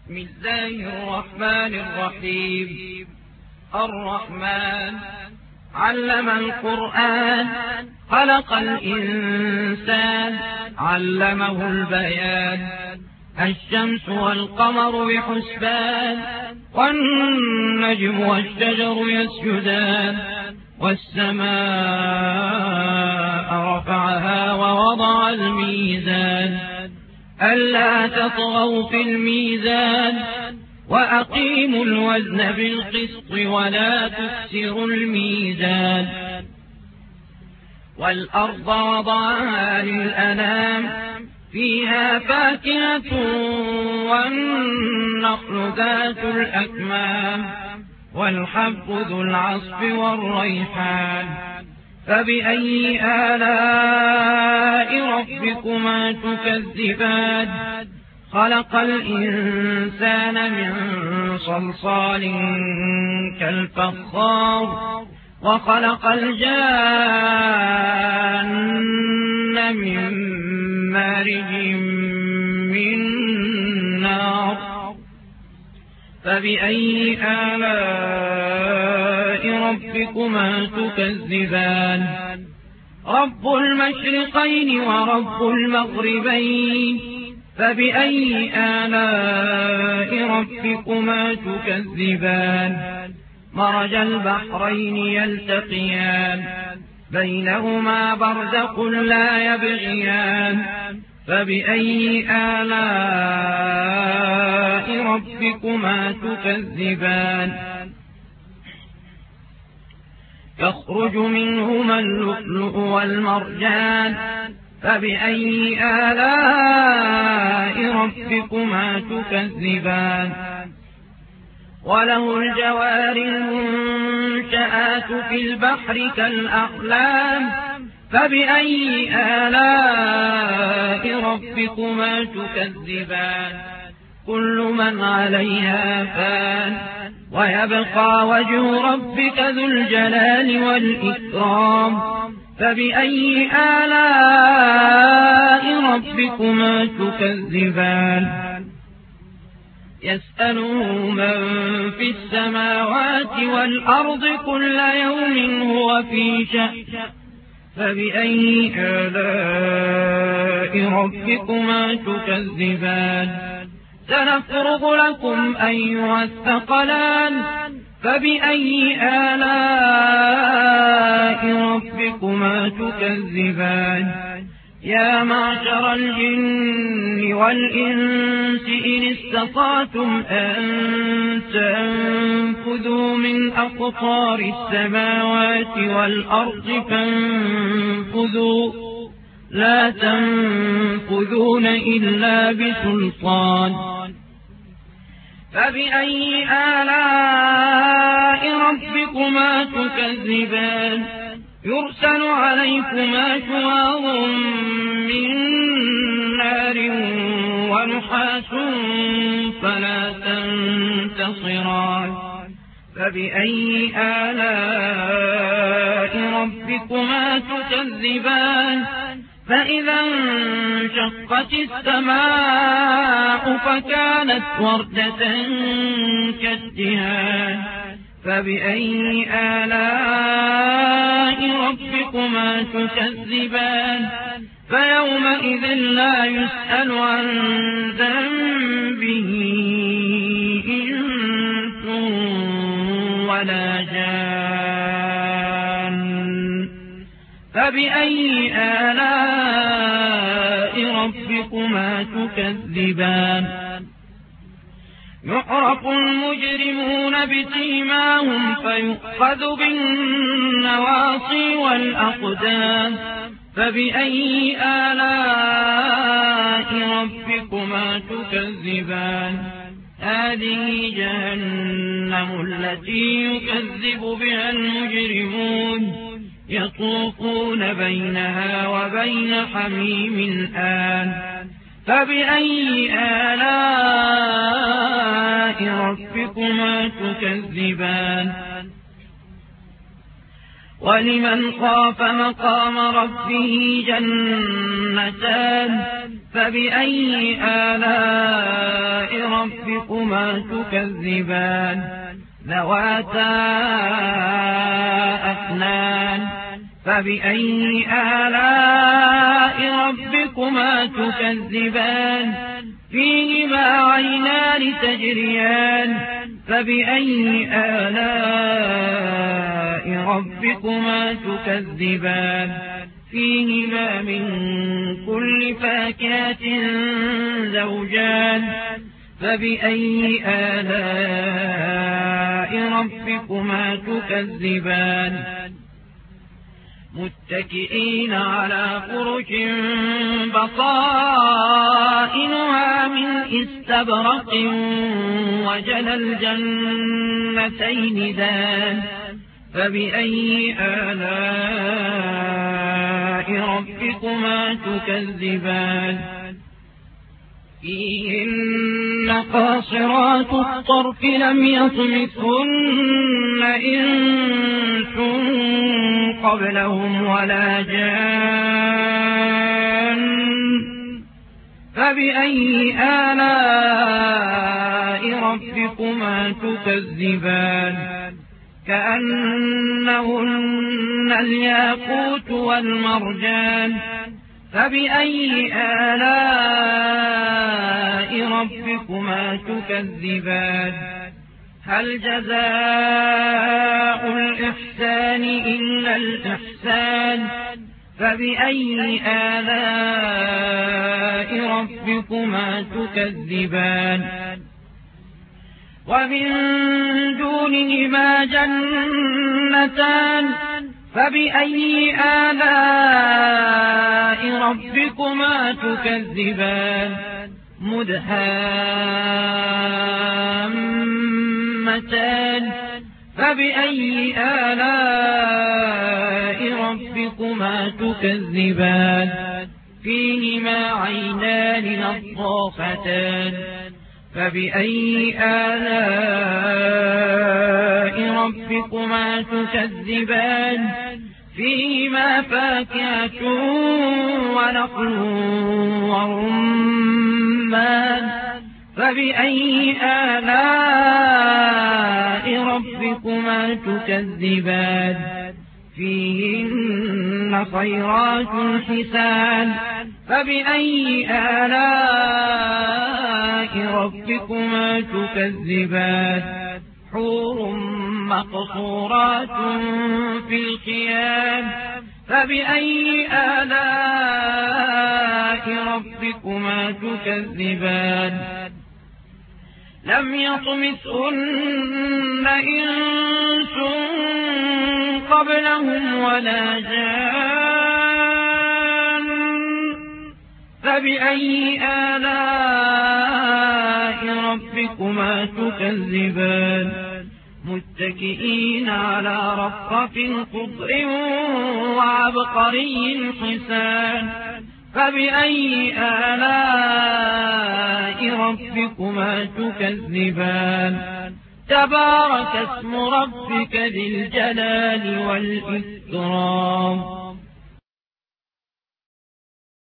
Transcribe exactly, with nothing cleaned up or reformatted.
بسم الله الرحمن الرحيم. الرحمن علم القرآن، خلق الإنسان، علمه البيان. الشمس والقمر بحسبان، والنجم والشجر يسجدان. والسماء رفعها ووضع الميزان، ألا تطغوا في الميزان، وأقيموا الوزن بالقسط ولا تكسروا الميزان. والأرض وضعها للأنام، فيها فاكهة والنخل ذات الأكمام، والحب ذو العصف والريحان. فبأي آلاء ربكما تكذبان؟ خلق الإنسان من صلصال كالفخار، وخلق الجان من مارج من نار. فبأي آلاء ربكما تكذبان؟ رب المشرقين ورب المغربين، فبأي آلاء ربكما تكذبان؟ مرج البحرين يلتقيان، بينهما برزخ لا يبغيان. فبأي آلاء ربكما تكذبان؟ يخرج منهما اللؤلؤ والمرجان، فبأي آلاء ربكما تكذبان؟ وله الجوار المنشآت في البحر كالأعلام، فبأي آلاء ربكما تكذبان؟ كل من عليها فان، ويبقى وجه ربك ذو الجلال والإكرام. فبأي آلاء ربكما تكذبان؟ يسأله من في السماوات والأرض كل يوم هو في شأن. فبأي آلاء ربكما تكذبان؟ سنفرغ لكم أيها الثقلان. فبأي آلاء ربكما تكذبان؟ يا معشر الجن والإنس إن استطعتم أن تنفذوا من أقطار السماوات والأرض فانفذوا، لا تنفذون إلا بسلطان. فبأي آلاء ربكما تكذبان؟ يرسل عليكما شواظ من نار ونحاس فلا تنتصران. فبأي آلاء ربكما تكذبان؟ فإذا انشقت السماء فكانت وردة كالدهان. فبأي آلاء ربكما تكذبان؟ فيومئذ لا يسأل عن ذنبه إنس ولا جان. فبأي آلاء ربكما تكذبان؟ يعرف المجرمون بسيماهم فيؤخذ بالنواصي والأقدام. فبأي آلاء ربكما تكذبان؟ هذه جهنم التي يكذب بها المجرمون، يطوفون بينها وبين حميم آن. فبأي آلاء ربكما تكذبان؟ ولمن خاف مقام ربه جنتان. فبأي آلاء ربكما تكذبان ذواتا أفنان فبأي آلاء ربكما تكذبان فيهما عينان تجريان فبأي آلاء ربكما تكذبان فيهما من كل فاكهة زوجان فبأي آلاء ربكما تكذبان متكئين على فرش بطائنها من استبرق وجنى الجنتين دان فبأي آلاء ربكما تكذبان فيهن قاصرات الطرف لم يطمثهن إنس قبلهم ولا جان فبأي آلاء ربكما تكذبان كأنهن الياقوت والمرجان فبأي آلاء ربكما تكذبان هل جزاء الإحسان إلا الإحسان فبأي آلاء ربكما تكذبان ومن دونهما جنتان فبأي آلاء ربكما تكذبان مدهامتان فبأي آلاء ربكما تكذبان فيهما عينان نضاختان فبأي آلاء ربكما تكذبان فيهما فاكهة ونخل ورمان فبأي آلاء ربكما تكذبان فيهن خيرات حسان فبأي آلاء ربكما تكذبان حور مقصورات في الخيام فبأي آلاء ربكما تكذبان لم يطمثهن إنس قبلهم ولا جان فبأي آلاء ربكما تكذبان متكئين على رفرف خضر وعبقري حسان فبأي آلاء ربكما تكذبان تبارك اسم ربك ذي الجلال والإكرام